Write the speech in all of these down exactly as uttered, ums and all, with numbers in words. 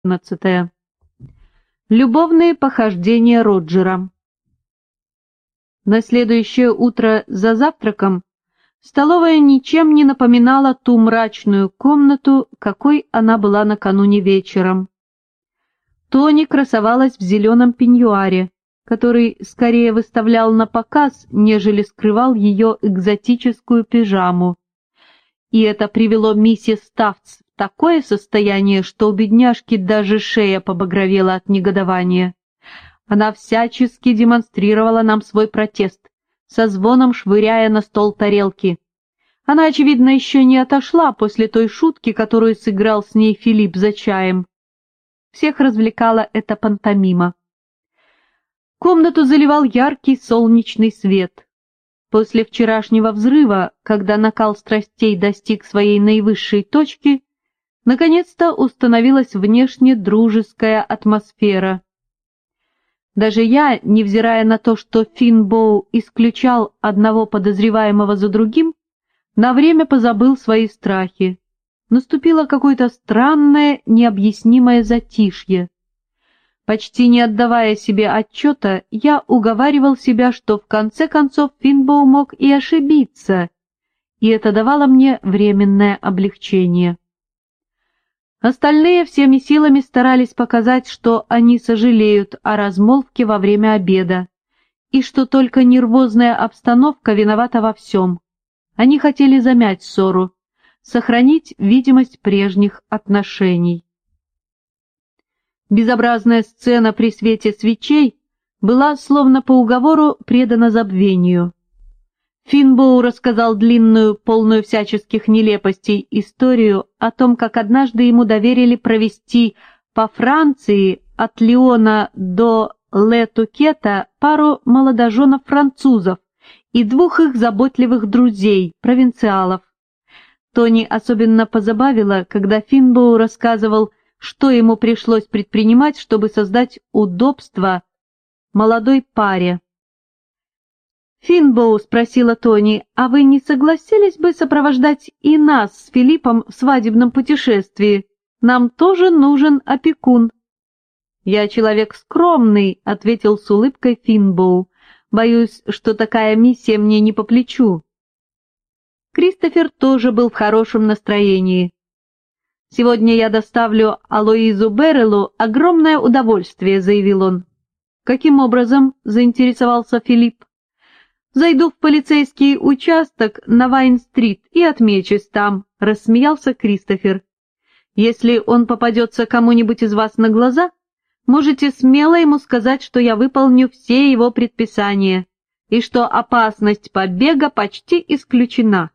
четырнадцатое. Любовные похождения Роджера. На следующее утро за завтраком столовая ничем не напоминала ту мрачную комнату, какой она была накануне вечером. Тони красовалась в зеленом пеньюаре, который скорее выставлял на показ, нежели скрывал ее экзотическую пижаму. И это привело миссис Тафтс в такое состояние, что у бедняжки даже шея побагровела от негодования. Она всячески демонстрировала нам свой протест, со звоном швыряя на стол тарелки. Она, очевидно, еще не отошла после той шутки, которую сыграл с ней Филипп за чаем. Всех развлекала эта пантомима. Комнату заливал яркий солнечный свет. После вчерашнего взрыва, когда накал страстей достиг своей наивысшей точки, наконец-то установилась внешне дружеская атмосфера. Даже я, невзирая на то, что Финбоу исключал одного подозреваемого за другим, на время позабыл свои страхи. Наступило какое-то странное, необъяснимое затишье. Почти не отдавая себе отчета, я уговаривал себя, что в конце концов Финбоу мог и ошибиться, и это давало мне временное облегчение. Остальные всеми силами старались показать, что они сожалеют о размолвке во время обеда, и что только нервозная обстановка виновата во всем. Они хотели замять ссору, сохранить видимость прежних отношений. Безобразная сцена при свете свечей была, словно по уговору, предана забвению. Финбоу рассказал длинную, полную всяческих нелепостей историю о том, как однажды ему доверили провести по Франции от Лиона до Ле-Тукета пару молодоженов-французов и двух их заботливых друзей, провинциалов. Тони особенно позабавило, когда Финбоу рассказывал, что ему пришлось предпринимать, чтобы создать удобство молодой паре. «Финбоу», — спросила Тони, — «а вы не согласились бы сопровождать и нас с Филиппом в свадебном путешествии? Нам тоже нужен опекун». «Я человек скромный», — ответил с улыбкой Финбоу. «Боюсь, что такая миссия мне не по плечу». Кристофер тоже был в хорошем настроении. «Сегодня я доставлю Алоизу Берреллу огромное удовольствие», — заявил он. «Каким образом?» — заинтересовался Филипп. «Зайду в полицейский участок на Вайн-стрит и отмечусь там», — рассмеялся Кристофер. «Если он попадется кому-нибудь из вас на глаза, можете смело ему сказать, что я выполню все его предписания и что опасность побега почти исключена.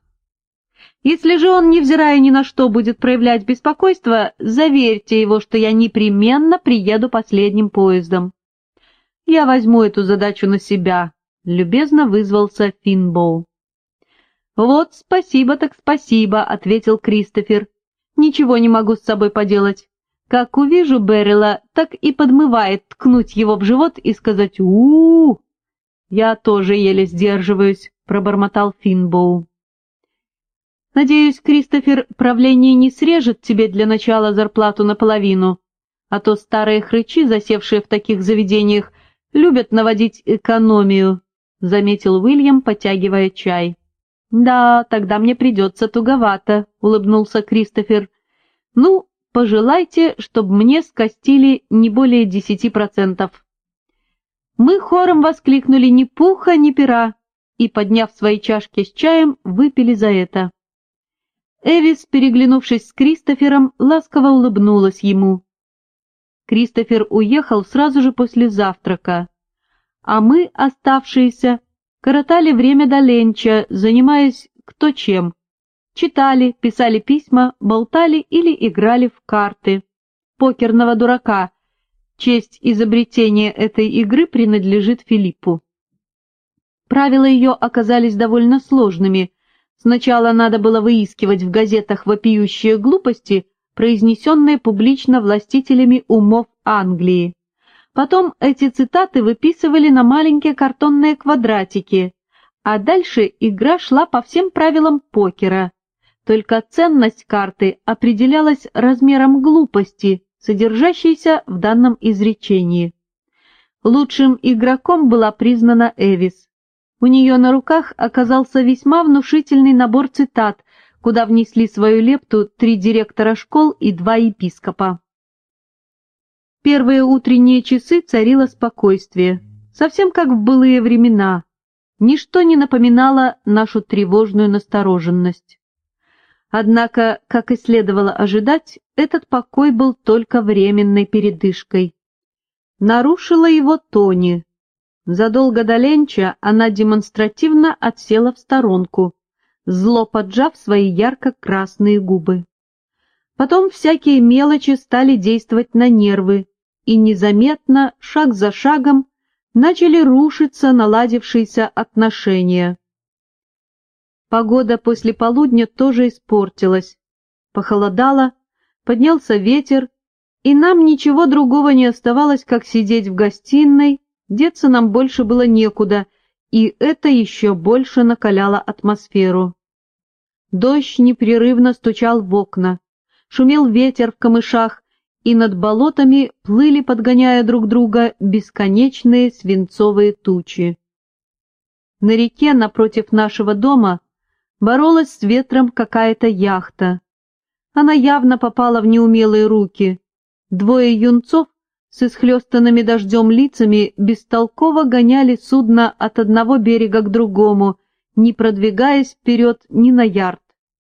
Если же он, невзирая ни на что, будет проявлять беспокойство, заверьте его, что я непременно приеду последним поездом». «Я возьму эту задачу на себя», — любезно вызвался Финбоу. «Вот спасибо так спасибо», — ответил Кристофер. «Ничего не могу с собой поделать. Как увижу Беррелла, так и подмывает ткнуть его в живот и сказать «у-у-у». «Я тоже еле сдерживаюсь», — пробормотал Финбоу. «Надеюсь, Кристофер, правление не срежет тебе для начала зарплату наполовину, а то старые хрычи, засевшие в таких заведениях, любят наводить экономию», — заметил Уильям, потягивая чай. «Да, тогда мне придется туговато», — улыбнулся Кристофер. «Ну, пожелайте, чтобы мне скостили не более десяти процентов». Мы хором воскликнули «ни пуха, ни пера» и, подняв свои чашки с чаем, выпили за это. Эвис, переглянувшись с Кристофером, ласково улыбнулась ему. Кристофер уехал сразу же после завтрака, а мы, оставшиеся, коротали время до ленча, занимаясь кто чем. Читали, писали письма, болтали или играли в карты. Покерного дурака. Честь изобретения этой игры принадлежит Филиппу. Правила ее оказались довольно сложными. Сначала надо было выискивать в газетах вопиющие глупости, произнесенные публично властителями умов Англии. Потом эти цитаты выписывали на маленькие картонные квадратики, а дальше игра шла по всем правилам покера. Только ценность карты определялась размером глупости, содержащийся в данном изречении. Лучшим игроком была признана Эвис. У нее на руках оказался весьма внушительный набор цитат, куда внесли свою лепту три директора школ и два епископа. Первые утренние часы царило спокойствие, совсем как в былые времена. Ничто не напоминало нашу тревожную настороженность. Однако, как и следовало ожидать, этот покой был только временной передышкой. Нарушила его Тони. Задолго до ленча она демонстративно отсела в сторонку, зло поджав свои ярко-красные губы. Потом всякие мелочи стали действовать на нервы, и незаметно, шаг за шагом, начали рушиться наладившиеся отношения. Погода после полудня тоже испортилась. Похолодало, поднялся ветер, и нам ничего другого не оставалось, как сидеть в гостиной, деться нам больше было некуда, и это еще больше накаляло атмосферу. Дождь непрерывно стучал в окна, шумел ветер в камышах, и над болотами плыли, подгоняя друг друга, бесконечные свинцовые тучи. На реке напротив нашего дома боролась с ветром какая-то яхта. Она явно попала в неумелые руки. Двое юнцов с исхлестанными дождем лицами бестолково гоняли судно от одного берега к другому, не продвигаясь вперед ни на ярд.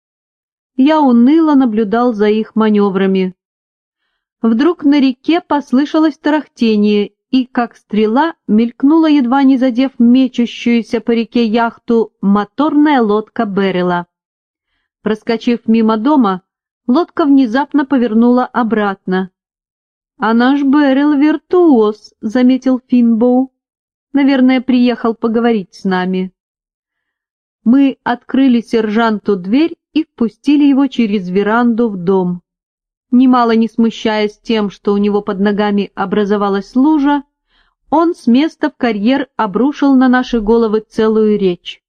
Я уныло наблюдал за их маневрами. Вдруг на реке послышалось тарахтение, и, как стрела, мелькнула, едва не задев мечущуюся по реке яхту, моторная лодка Беррила. Проскочив мимо дома, лодка внезапно повернула обратно. «А наш Беррил виртуоз», — заметил Финбоу. «Наверное, приехал поговорить с нами». Мы открыли сержанту дверь и впустили его через веранду в дом. Немало не смущаясь тем, что у него под ногами образовалась лужа, он с места в карьер обрушил на наши головы целую речь.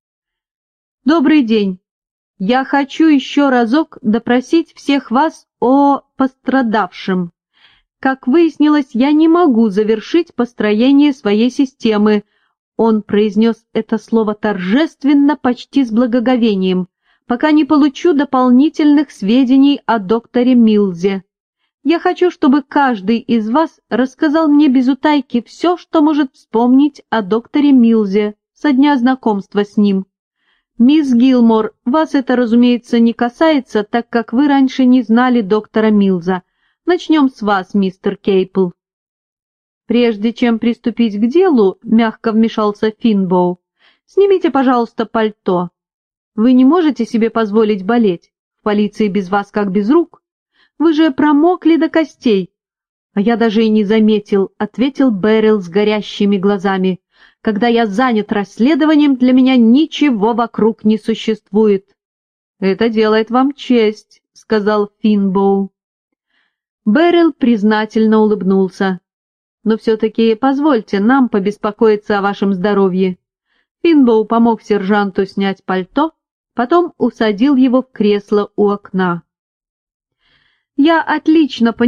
«Добрый день. Я хочу еще разок допросить всех вас о пострадавшем. Как выяснилось, я не могу завершить построение своей системы». Он произнес это слово торжественно, почти с благоговением, пока не получу дополнительных сведений о докторе Милзе. Я хочу, чтобы каждый из вас рассказал мне без утайки все, что может вспомнить о докторе Милзе со дня знакомства с ним. Мисс Гилмор, вас это, разумеется, не касается, так как вы раньше не знали доктора Милза. Начнем с вас, мистер Кейпл. Прежде чем приступить к делу, мягко вмешался Финбоу, снимите, пожалуйста, пальто. Вы не можете себе позволить болеть. В полиции без вас как без рук. Вы же промокли до костей. А я даже и не заметил, — ответил Беррил с горящими глазами. Когда я занят расследованием, для меня ничего вокруг не существует. Это делает вам честь, — сказал Финбоу. Беррил признательно улыбнулся. Но все-таки позвольте нам побеспокоиться о вашем здоровье. Финбоу помог сержанту снять пальто, потом усадил его в кресло у окна. «Я отлично понимаю,